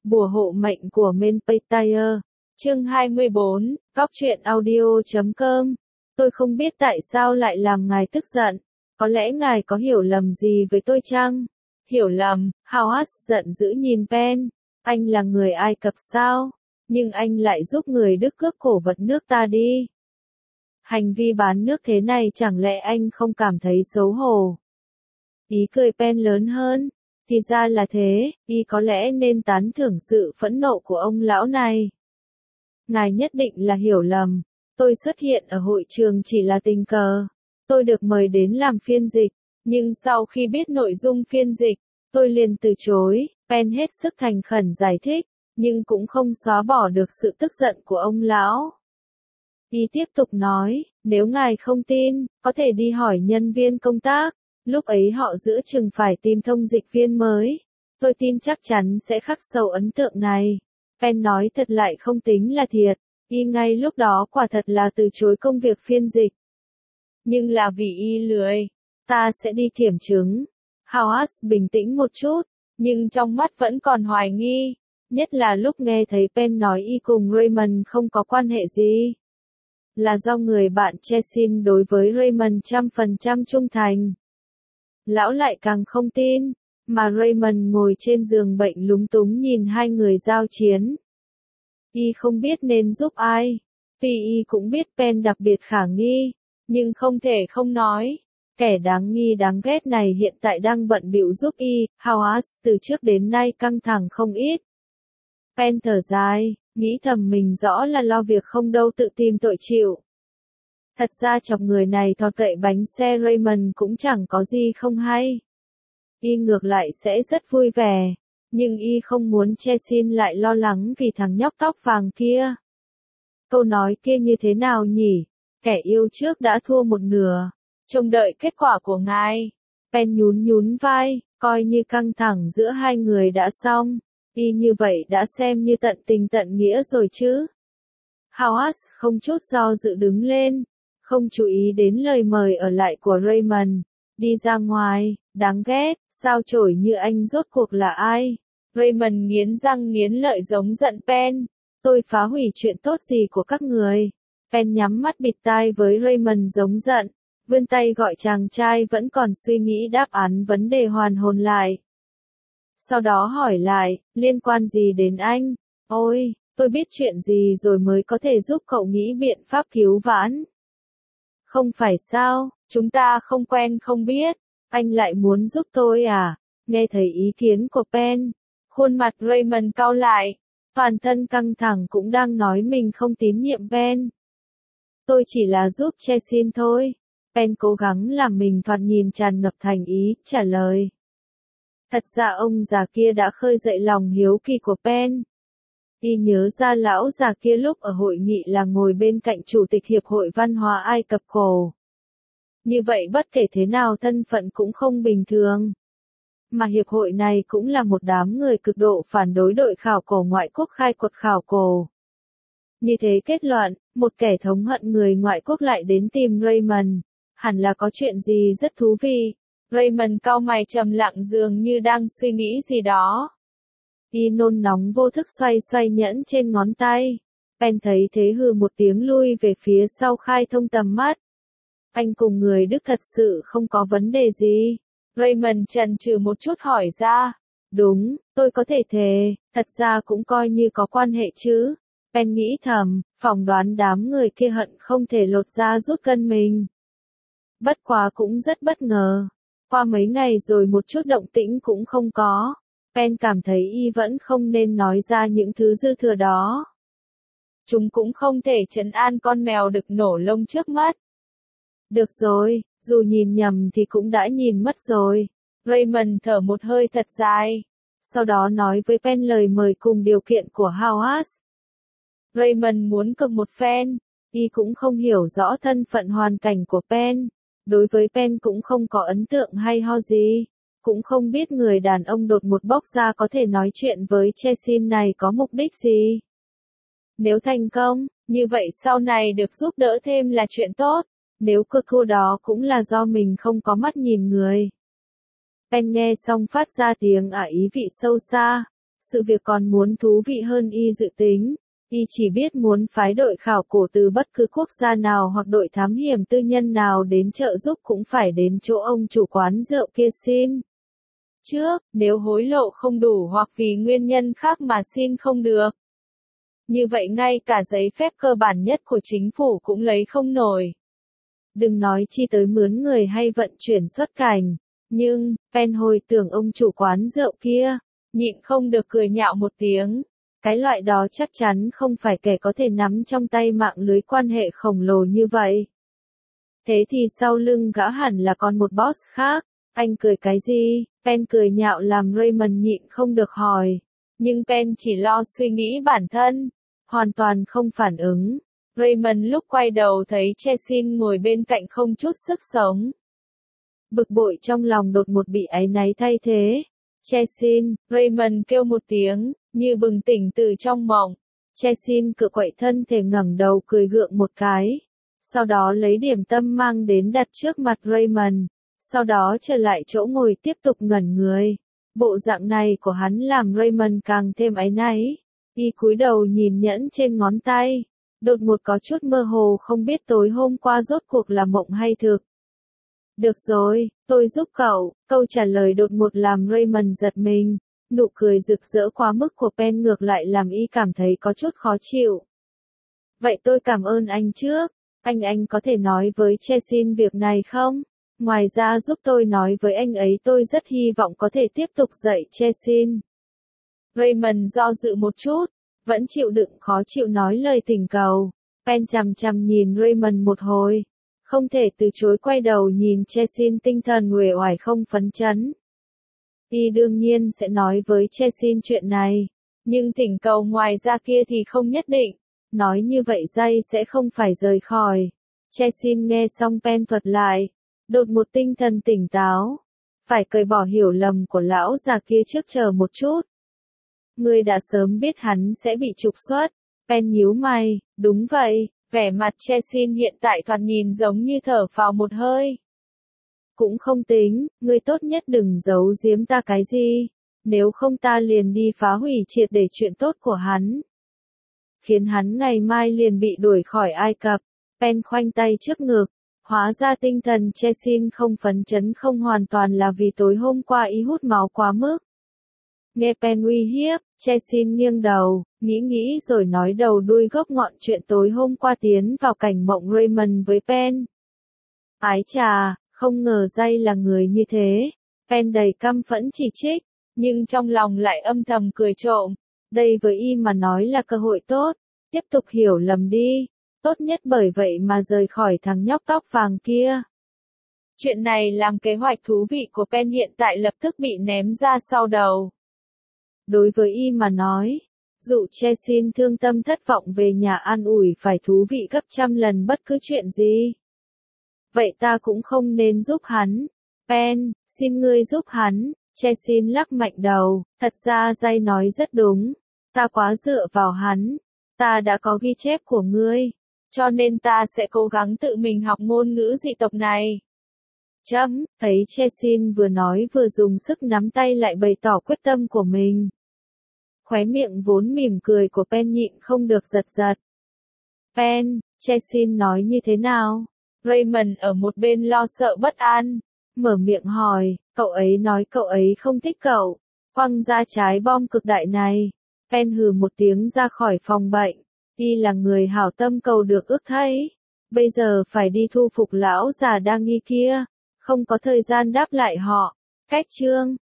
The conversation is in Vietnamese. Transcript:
Bùa hộ mệnh của Menpetire. Chương 24, Góc truyện audio.com. Tôi không biết tại sao lại làm ngài tức giận. Có lẽ ngài có hiểu lầm gì với tôi chăng? Hiểu lầm? Howard giận dữ nhìn Pen. Anh là người Ai Cập sao? Nhưng anh lại giúp người Đức cướp cổ vật nước ta đi. Hành vi bán nước thế này chẳng lẽ anh không cảm thấy xấu hổ? Ý cười Pen lớn hơn. Thì ra là thế, y có lẽ nên tán thưởng sự phẫn nộ của ông lão này. Ngài nhất định là hiểu lầm. Tôi xuất hiện ở hội trường chỉ là tình cờ. Tôi được mời đến làm phiên dịch, nhưng sau khi biết nội dung phiên dịch, tôi liền từ chối. Pen hết sức thành khẩn giải thích, nhưng cũng không xóa bỏ được sự tức giận của ông lão. Y tiếp tục nói, nếu ngài không tin, có thể đi hỏi nhân viên công tác. Lúc ấy họ giữa chừng phải tìm thông dịch viên mới. Tôi tin chắc chắn sẽ khắc sâu ấn tượng này. Pen nói thật lại không tính là thiệt. Y ngay lúc đó quả thật là từ chối công việc phiên dịch. Nhưng là vì y lười. Ta sẽ đi kiểm chứng. Howard bình tĩnh một chút, nhưng trong mắt vẫn còn hoài nghi. Nhất là lúc nghe thấy Pen nói y cùng Raymond không có quan hệ gì. Là do người bạn Chesin đối với Raymond 100% trung thành. Lão lại càng không tin, mà Raymond ngồi trên giường bệnh lúng túng nhìn hai người giao chiến. Y không biết nên giúp ai. Tuy y cũng biết Pen đặc biệt khả nghi, nhưng không thể không nói. Kẻ đáng nghi đáng ghét này hiện tại đang bận bịu giúp y. Howard từ trước đến nay căng thẳng không ít. Pen thở dài, nghĩ thầm mình rõ là lo việc không đâu tự tìm tội chịu. Thật ra chọc người này thọt cậy bánh xe Raymond cũng chẳng có gì không hay. Y ngược lại sẽ rất vui vẻ, nhưng y không muốn Chesin lại lo lắng vì thằng nhóc tóc vàng kia. Câu nói kia như thế nào nhỉ? Kẻ yêu trước đã thua một nửa. Trông đợi kết quả của ngài. Pen nhún vai, coi như căng thẳng giữa hai người đã xong. Y như vậy đã xem như tận tình tận nghĩa rồi chứ. Howard không chút do dự đứng lên. Không chú ý đến lời mời ở lại của Raymond. Đi ra ngoài, đáng ghét, sao chổi như anh rốt cuộc là ai? Raymond nghiến răng nghiến lợi giống giận Pen. Tôi phá hủy chuyện tốt gì của các người? Pen nhắm mắt bịt tai với Raymond giống giận. Vươn tay gọi chàng trai vẫn còn suy nghĩ đáp án vấn đề hoàn hồn lại. Sau đó hỏi lại, liên quan gì đến anh? Ôi, tôi biết chuyện gì rồi mới có thể giúp cậu nghĩ biện pháp cứu vãn. Không phải sao, chúng ta không quen không biết, anh lại muốn giúp tôi à? Nghe thấy ý kiến của Pen, khuôn mặt Raymond cau lại, toàn thân căng thẳng cũng đang nói mình không tín nhiệm Pen. Tôi chỉ là giúp Chesin thôi. Pen cố gắng làm mình thoạt nhìn tràn ngập thành ý, trả lời. Thật ra ông già kia đã khơi dậy lòng hiếu kỳ của Pen. Y nhớ ra lão già kia lúc ở hội nghị là ngồi bên cạnh Chủ tịch Hiệp hội Văn hóa Ai Cập cổ. Như vậy bất kể thế nào thân phận cũng không bình thường. Mà hiệp hội này cũng là một đám người cực độ phản đối đội khảo cổ ngoại quốc khai quật khảo cổ. Như thế kết luận, một kẻ thống hận người ngoại quốc lại đến tìm Raymond. Hẳn là có chuyện gì rất thú vị. Raymond cau mày trầm lặng dường như đang suy nghĩ gì đó. Y nôn nóng vô thức xoay nhẫn trên ngón tay. Pen thấy thế hừ một tiếng lui về phía sau khai thông tầm mắt. Anh cùng người Đức thật sự không có vấn đề gì. Raymond chần chừ một chút hỏi ra. Đúng, tôi có thể thề, thật ra cũng coi như có quan hệ chứ. Pen nghĩ thầm, phỏng đoán đám người kia hận không thể lột da rút gân mình. Bất quá cũng rất bất ngờ. Qua mấy ngày rồi một chút động tĩnh cũng không có. Pen cảm thấy y vẫn không nên nói ra những thứ dư thừa đó. Chúng cũng không thể trấn an con mèo đực nổ lông trước mắt. Được rồi, dù nhìn nhầm thì cũng đã nhìn mất rồi. Raymond thở một hơi thật dài. Sau đó nói với Pen lời mời cùng điều kiện của Howard. Raymond muốn cực một phen. Y cũng không hiểu rõ thân phận hoàn cảnh của Pen. Đối với Pen cũng không có ấn tượng hay ho gì. Cũng không biết người đàn ông đột một bốc ra có thể nói chuyện với Chesin này có mục đích gì. Nếu thành công, như vậy sau này được giúp đỡ thêm là chuyện tốt. Nếu cô đó cũng là do mình không có mắt nhìn người. Pen nghe xong phát ra tiếng ý vị sâu xa. Sự việc còn muốn thú vị hơn y dự tính. Y chỉ biết muốn phái đội khảo cổ từ bất cứ quốc gia nào hoặc đội thám hiểm tư nhân nào đến trợ giúp cũng phải đến chỗ ông chủ quán rượu kia xin. Trước, nếu hối lộ không đủ hoặc vì nguyên nhân khác mà xin không được. Như vậy ngay cả giấy phép cơ bản nhất của chính phủ cũng lấy không nổi. Đừng nói chi tới mướn người hay vận chuyển xuất cảnh. Nhưng, Pen hồi tưởng ông chủ quán rượu kia, nhịn không được cười nhạo một tiếng. Cái loại đó chắc chắn không phải kẻ có thể nắm trong tay mạng lưới quan hệ khổng lồ như vậy. Thế thì sau lưng gã hẳn là còn một boss khác. Anh cười cái gì? Pen cười nhạo làm Raymond nhịn không được hỏi. Nhưng Pen chỉ lo suy nghĩ bản thân, hoàn toàn không phản ứng. Raymond lúc quay đầu thấy Chesin ngồi bên cạnh không chút sức sống. Bực bội trong lòng đột một bị áy náy thay thế. Chesin, Raymond kêu một tiếng, như bừng tỉnh từ trong mộng. Chesin cựa quậy thân thể ngẩng đầu cười gượng một cái. Sau đó lấy điểm tâm mang đến đặt trước mặt Raymond. Sau đó trở lại chỗ ngồi tiếp tục ngẩn người. Bộ dạng này của hắn làm Raymond càng thêm áy náy. Y cúi đầu nhìn nhẫn trên ngón tay. Đột một có chút mơ hồ không biết tối hôm qua rốt cuộc là mộng hay thực. Được rồi, tôi giúp cậu. Câu trả lời đột một làm Raymond giật mình. Nụ cười rực rỡ quá mức của Pen ngược lại làm y cảm thấy có chút khó chịu. Vậy tôi cảm ơn anh trước. Anh có thể nói với Chesin việc này không? Ngoài ra giúp tôi nói với anh ấy tôi rất hy vọng có thể tiếp tục dạy Chesin. Raymond do dự một chút, vẫn chịu đựng khó chịu nói lời tình cầu. Pen chằm chằm nhìn Raymond một hồi. Không thể từ chối quay đầu nhìn Chesin tinh thần uể oải không phấn chấn. Y đương nhiên sẽ nói với Chesin chuyện này. Nhưng thỉnh cầu ngoài ra kia thì không nhất định. Nói như vậy dây sẽ không phải rời khỏi. Chesin nghe xong Pen thuật lại. Đột một tinh thần tỉnh táo. Phải cởi bỏ hiểu lầm của lão già kia trước chờ một chút. Ngươi đã sớm biết hắn sẽ bị trục xuất. Pen nhíu mày, đúng vậy, vẻ mặt Chesin hiện tại thoạt nhìn giống như thở phào một hơi. Cũng không tính, ngươi tốt nhất đừng giấu giếm ta cái gì. Nếu không ta liền đi phá hủy triệt để chuyện tốt của hắn. Khiến hắn ngày mai liền bị đuổi khỏi Ai Cập. Pen khoanh tay trước ngực. Hóa ra tinh thần Chesin không phấn chấn không hoàn toàn là vì tối hôm qua y hút máu quá mức. Nghe Pen uy hiếp, Chesin nghiêng đầu, nghĩ rồi nói đầu đuôi gốc ngọn chuyện tối hôm qua tiến vào cảnh mộng Raymond với Pen. Ái chà, không ngờ dây là người như thế. Pen đầy căm phẫn chỉ trích, nhưng trong lòng lại âm thầm cười trộm. Đây với y mà nói là cơ hội tốt, tiếp tục hiểu lầm đi. Tốt nhất bởi vậy mà rời khỏi thằng nhóc tóc vàng kia. Chuyện này làm kế hoạch thú vị của Pen hiện tại lập tức bị ném ra sau đầu. Đối với y mà nói, dụ Chesin thương tâm thất vọng về nhà an ủi phải thú vị gấp trăm lần bất cứ chuyện gì. Vậy ta cũng không nên giúp hắn. Pen, xin ngươi giúp hắn. Chesin lắc mạnh đầu, thật ra dây nói rất đúng. Ta quá dựa vào hắn. Ta đã có ghi chép của ngươi. Cho nên ta sẽ cố gắng tự mình học ngôn ngữ dị tộc này. Thấy Chesin vừa nói vừa dùng sức nắm tay lại bày tỏ quyết tâm của mình. Khóe miệng vốn mỉm cười của Pen nhịn không được giật giật. Pen, Chesin nói như thế nào? Raymond ở một bên lo sợ bất an. Mở miệng hỏi, cậu ấy nói cậu ấy không thích cậu. Quăng ra trái bom cực đại này. Pen hừ một tiếng ra khỏi phòng bệnh. Y là người hảo tâm cầu được ước thấy. Bây giờ phải đi thu phục lão già đa nghi kia. Không có thời gian đáp lại họ. Cách chương